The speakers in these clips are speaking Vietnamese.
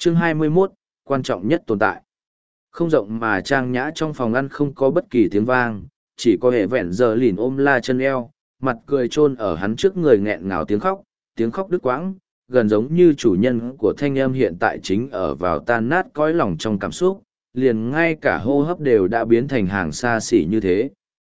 Chương 21, quan trọng nhất tồn tại. Không rộng mà trang nhã trong phòng ăn không có bất kỳ tiếng vang, chỉ có hệ vẹn giờ lìn ôm la chân eo, mặt cười chôn ở hắn trước người nghẹn ngào tiếng khóc đứt quãng, gần giống như chủ nhân của thanh âm hiện tại chính ở vào tan nát cõi lòng trong cảm xúc, liền ngay cả hô hấp đều đã biến thành hàng xa xỉ như thế.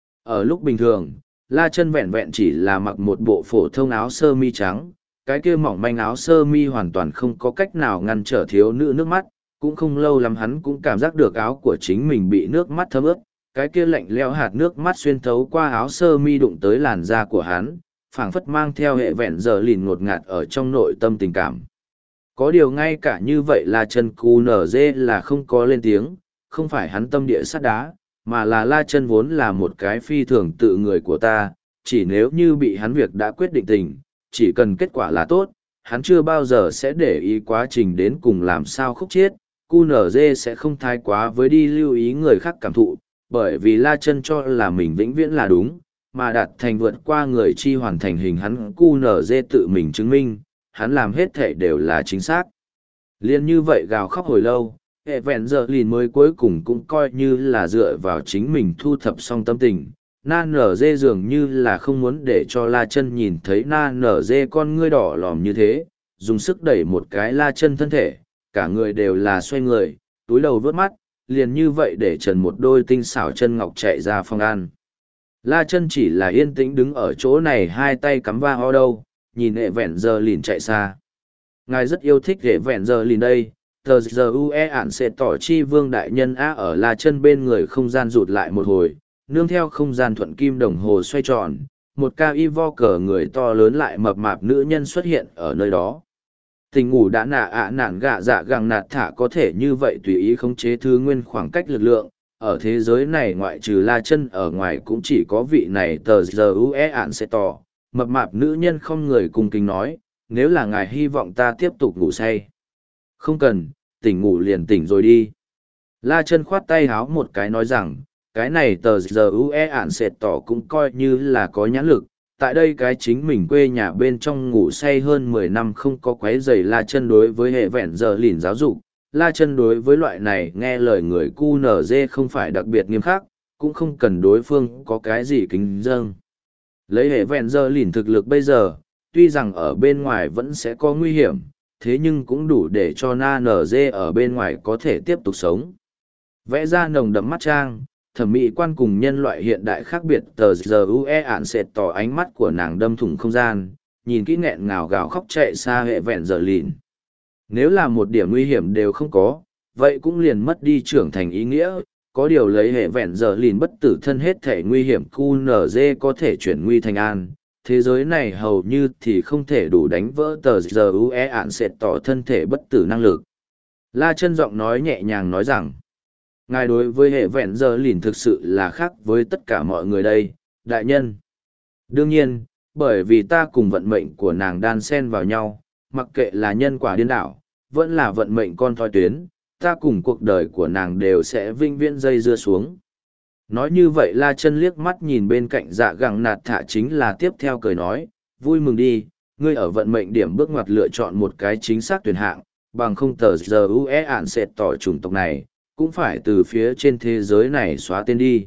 Ở lúc bình thường, la chân vẹn vẹn chỉ là mặc một bộ phổ thông áo sơ mi trắng, cái kia mỏng manh áo sơ mi hoàn toàn không có cách nào ngăn trở thiếu nữ nước mắt, cũng không lâu lắm hắn cũng cảm giác được áo của chính mình bị nước mắt thấm ướt, cái kia lạnh lẽo hạt nước mắt xuyên thấu qua áo sơ mi đụng tới làn da của hắn, phảng phất mang theo hệ vẹn giờ lìn ngột ngạt ở trong nội tâm tình cảm. Có điều ngay cả như vậy là chân cu nở dê là không có lên tiếng, không phải hắn tâm địa sắt đá, mà là la chân vốn là một cái phi thường tự người của ta, chỉ nếu như bị hắn việc đã quyết định tình, chỉ cần kết quả là tốt, hắn chưa bao giờ sẽ để ý quá trình đến cùng làm sao khúc chiết, QNZ sẽ không thái quá với đi lưu ý người khác cảm thụ, bởi vì la chân cho là mình vĩnh viễn là đúng, mà đạt thành vượt qua người chi hoàn thành hình hắn QNZ tự mình chứng minh, hắn làm hết thể đều là chính xác. Liên như vậy gào khóc hồi lâu, hệ vẹn giờ lìn mới cuối cùng cũng coi như là dựa vào chính mình thu thập xong tâm tình. Na nở dê dường như là không muốn để cho la chân nhìn thấy na nở dê con ngươi đỏ lòm như thế, dùng sức đẩy một cái la chân thân thể, cả người đều là xoay người, túi đầu vớt mắt, liền như vậy để trần một đôi tinh xảo chân ngọc chạy ra phòng ăn. La chân chỉ là yên tĩnh đứng ở chỗ này hai tay cắm va ho đâu, nhìn hệ vẹn giờ lìn chạy xa. Ngài rất yêu thích hệ vẹn giờ lìn đây, tờ giờ ue ản sẽ tỏ chi vương đại nhân a ở la chân bên người không gian rụt lại một hồi, nương theo không gian thuận kim đồng hồ xoay tròn, một ca y vo cờ người to lớn lại mập mạp nữ nhân xuất hiện ở nơi đó. Tình ngủ đã nạ ạ nản gạ dạ gàng nạt thả có thể như vậy tùy ý khống chế thứ nguyên khoảng cách lực lượng, ở thế giới này ngoại trừ la chân ở ngoài cũng chỉ có vị này tờ giờ ue ản sẽ tỏ, mập mạp nữ nhân không người cung kính nói, nếu là ngài hy vọng ta tiếp tục ngủ say. Không cần, tỉnh ngủ liền tỉnh rồi đi. La chân khoát tay háo một cái nói rằng, cái này tờ giờ ue ản sệt tỏ cũng coi như là có nhãn lực, tại đây cái chính mình quê nhà bên trong ngủ say hơn 10 năm không có quấy rầy la chân đối với hệ vẹn giờ lìn giáo dục, la chân đối với loại này nghe lời người cu nở dê không phải đặc biệt nghiêm khắc, cũng không cần đối phương có cái gì kính dâng. Lấy hệ vẹn giờ lìn thực lực bây giờ, tuy rằng ở bên ngoài vẫn sẽ có nguy hiểm, thế nhưng cũng đủ để cho na nở dê ở bên ngoài có thể tiếp tục sống. Vẽ ra nồng đậm mắt trang, thẩm mỹ quan cùng nhân loại hiện đại khác biệt tờ giờ ue ạn sệt tỏ ánh mắt của nàng đâm thủng không gian, nhìn kỹ nghẹn ngào gào khóc chạy xa hệ vẹn giờ lìn. Nếu là một điểm nguy hiểm đều không có, vậy cũng liền mất đi trưởng thành ý nghĩa, có điều lấy hệ vẹn giờ lìn bất tử thân hết thể nguy hiểm QNZ có thể chuyển nguy thành an. Thế giới này hầu như thì không thể đủ đánh vỡ tờ giờ ue ạn sệt tỏ thân thể bất tử năng lực. La chân giọng nói nhẹ nhàng nói rằng, ngài đối với hệ vẹn giờ lìn thực sự là khác với tất cả mọi người đây, đại nhân. Đương nhiên, bởi vì ta cùng vận mệnh của nàng đan xen vào nhau, mặc kệ là nhân quả điên đảo, vẫn là vận mệnh con thoi tuyến, ta cùng cuộc đời của nàng đều sẽ vinh viễn dây dưa xuống. Nói như vậy la chân liếc mắt nhìn bên cạnh dạ gẳng nạt thả chính là tiếp theo cười nói, vui mừng đi, ngươi ở vận mệnh điểm bước ngoặt lựa chọn một cái chính xác tuyển hạng, bằng không tờ giờ ue ạn sẽ tỏ chủng tộc này, cũng phải từ phía trên thế giới này xóa tên đi.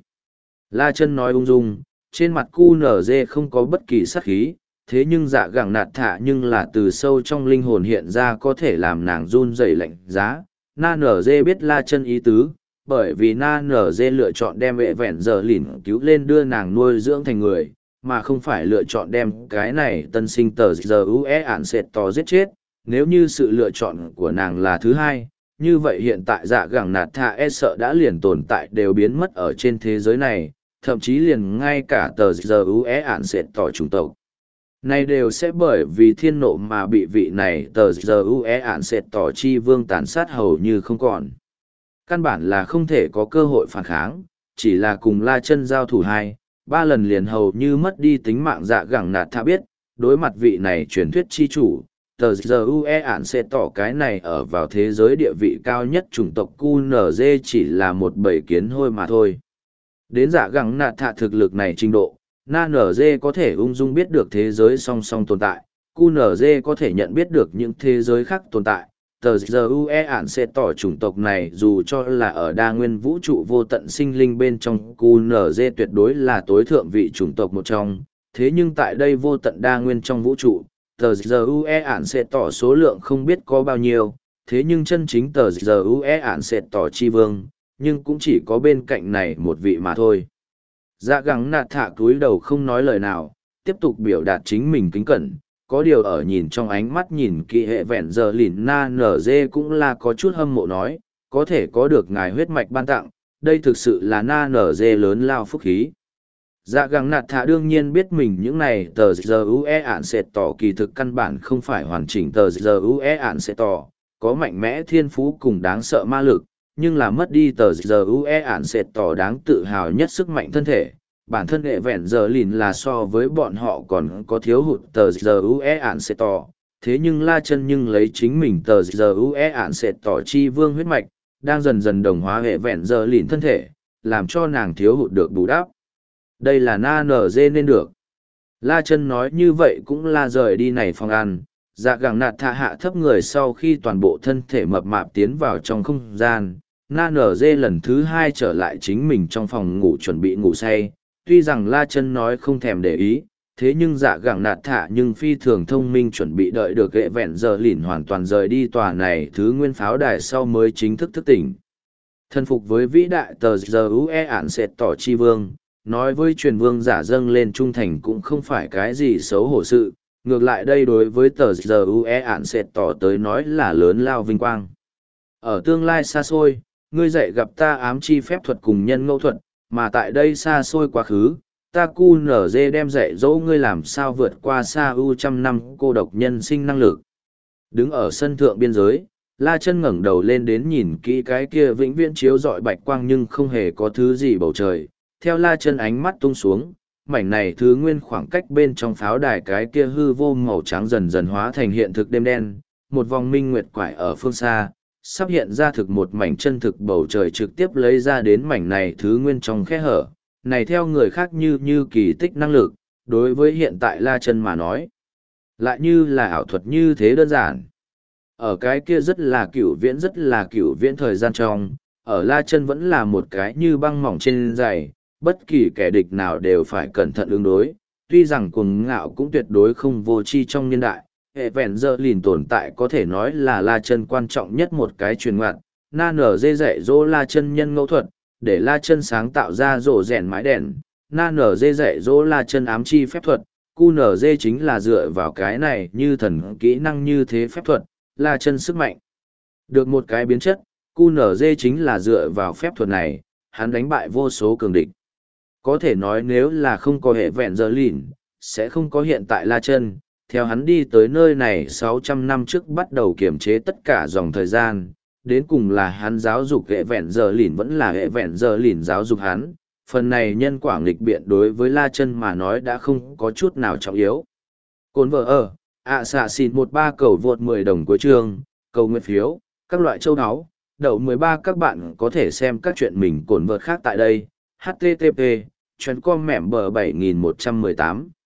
La chân nói ung dung, trên mặt QNZ không có bất kỳ sát khí, thế nhưng dạ gẳng nạt thả nhưng là từ sâu trong linh hồn hiện ra có thể làm nàng run rẩy lạnh giá. Na nở dê biết la chân ý tứ, bởi vì na nở dê lựa chọn đem vệ vẹn giờ lìn cứu lên đưa nàng nuôi dưỡng thành người, mà không phải lựa chọn đem cái này tân sinh tờ giờ ue ản sệt tỏ giết chết. Nếu như sự lựa chọn của nàng là thứ hai, như vậy hiện tại dạ gẳng nạt thạ e sợ đã liền tồn tại đều biến mất ở trên thế giới này, thậm chí liền ngay cả tờ giờ ue ản sệt tỏ chủng tộc này đều sẽ bởi vì thiên nộ mà bị vị này tờ giờ ue ản sệt tỏ chi vương tàn sát hầu như không còn. Căn bản là không thể có cơ hội phản kháng, chỉ là cùng la chân giao thủ 2-3 lần liền hầu như mất đi tính mạng dạ gẳng nạt thạ biết, đối mặt vị này truyền thuyết chi chủ, tờ giờ ue ản sẽ tỏ cái này ở vào thế giới địa vị cao nhất chủng tộc QNZ chỉ là một bầy kiến hôi mà thôi. Đến dạ gẳng nạt thạ thực lực này trình độ, NZ có thể ung dung biết được thế giới song song tồn tại, QNZ có thể nhận biết được những thế giới khác tồn tại, tờ GUE ản sẽ tỏ chủng tộc này dù cho là ở đa nguyên vũ trụ vô tận sinh linh bên trong QNZ tuyệt đối là tối thượng vị chủng tộc một trong, thế nhưng tại đây vô tận đa nguyên trong vũ trụ, tờ GUE ản sẽ tỏ số lượng không biết có bao nhiêu, thế nhưng chân chính tờ GUE ản sẽ tỏ chi vương, nhưng cũng chỉ có bên cạnh này một vị mà thôi. Dạ gắng nạt thả cúi đầu không nói lời nào, tiếp tục biểu đạt chính mình kính cẩn, có điều ở nhìn trong ánh mắt nhìn kỹ hệ vẹn giờ lìn na nở dê cũng là có chút hâm mộ nói, có thể có được ngài huyết mạch ban tặng, đây thực sự là na nở dê lớn lao phúc khí. Dạ gắng nạt thả đương nhiên biết mình những này tờ giờ ue ản sẽ tỏ kỳ thực căn bản không phải hoàn chỉnh tờ giờ ue ản sẽ tỏ, có mạnh mẽ thiên phú cùng đáng sợ ma lực, nhưng là mất đi tờ giờ ue ản sẽ tỏ đáng tự hào nhất sức mạnh thân thể. Bản thân hệ vẹn giờ lìn là so với bọn họ còn có thiếu hụt tờ giờ ue ản sẽ tỏ, thế nhưng la chân nhưng lấy chính mình tờ giờ ue ản sẽ tỏ chi vương huyết mạch, đang dần dần đồng hóa hệ vẹn giờ lìn thân thể, làm cho nàng thiếu hụt được bù đắp. Đây là na nở dê nên được. La chân nói như vậy cũng là rời đi này phòng ăn, dạ gẳng nạt thạ hạ thấp người sau khi toàn bộ thân thể mập mạp tiến vào trong không gian. Na nở dê lần thứ hai trở lại chính mình trong phòng ngủ chuẩn bị ngủ say, tuy rằng la chân nói không thèm để ý, thế nhưng dạ gẳng nạt thạ nhưng phi thường thông minh chuẩn bị đợi được hệ vẹn giờ lìn hoàn toàn rời đi tòa này thứ nguyên pháo đài sau mới chính thức thức tỉnh. Thân phục với vĩ đại tờ giờ ue ản sẽ tỏ chi vương, nói với truyền vương giả dâng lên trung thành cũng không phải cái gì xấu hổ sự, ngược lại đây đối với tờ giờ ue ản sẽ tỏ tới nói là lớn lao vinh quang. Ở tương lai xa xôi, ngươi dạy gặp ta ám chi phép thuật cùng nhân ngẫu thuật, mà tại đây xa xôi quá khứ, ta QNZ đem dạy dỗ ngươi làm sao vượt qua xa ưu trăm năm cô độc nhân sinh năng lực. Đứng ở sân thượng biên giới, La Chân ngẩng đầu lên đến nhìn kỹ cái kia vĩnh viễn chiếu rọi bạch quang nhưng không hề có thứ gì bầu trời. Theo La Chân ánh mắt tung xuống, mảnh này thứ nguyên khoảng cách bên trong pháo đài cái kia hư vô màu trắng dần dần hóa thành hiện thực đêm đen, một vòng minh nguyệt quải ở phương xa, sắp hiện ra thực một mảnh chân thực bầu trời trực tiếp lấy ra đến mảnh này thứ nguyên trong khe hở, này theo người khác như kỳ tích năng lực, đối với hiện tại La Chân mà nói, lại như là ảo thuật như thế đơn giản. Ở cái kia rất là cửu viễn thời gian trong, ở La Chân vẫn là một cái như băng mỏng trên giày, bất kỳ kẻ địch nào đều phải cẩn thận ứng đối, tuy rằng cuồng ngạo cũng tuyệt đối không vô tri trong niên đại. Hệ vẹn giờ lìn tồn tại có thể nói là La Chân quan trọng nhất một cái truyền ngoạn, na nở dê dạy dỗ La Chân nhân ngẫu thuật, để La Chân sáng tạo ra rổ rèn mái đèn, na nở dê dạy dỗ La Chân ám chi phép thuật, QNZ chính là dựa vào cái này như thần kỹ năng như thế phép thuật, La Chân sức mạnh. Được một cái biến chất, QNZ chính là dựa vào phép thuật này, hắn đánh bại vô số cường địch. Có thể nói nếu là không có hệ vẹn giờ lìn, sẽ không có hiện tại La Chân. Theo hắn đi tới nơi này 600 năm trước bắt đầu kiểm chế tất cả dòng thời gian, đến cùng là hắn giáo dục hệ vẹn giờ lìn vẫn là hệ vẹn giờ lìn giáo dục hắn. Phần này nhân quả nghịch biện đối với La Chân mà nói đã không có chút nào trọng yếu. Cồn vợ ở, xạ xịn 13 cầu vượt 10 đồng cuối chương, cầu nguyện phiếu, các loại châu áo, đậu 13 các bạn có thể xem các chuyện mình cồn vợt khác tại đây. http://com mẻm bờ 7118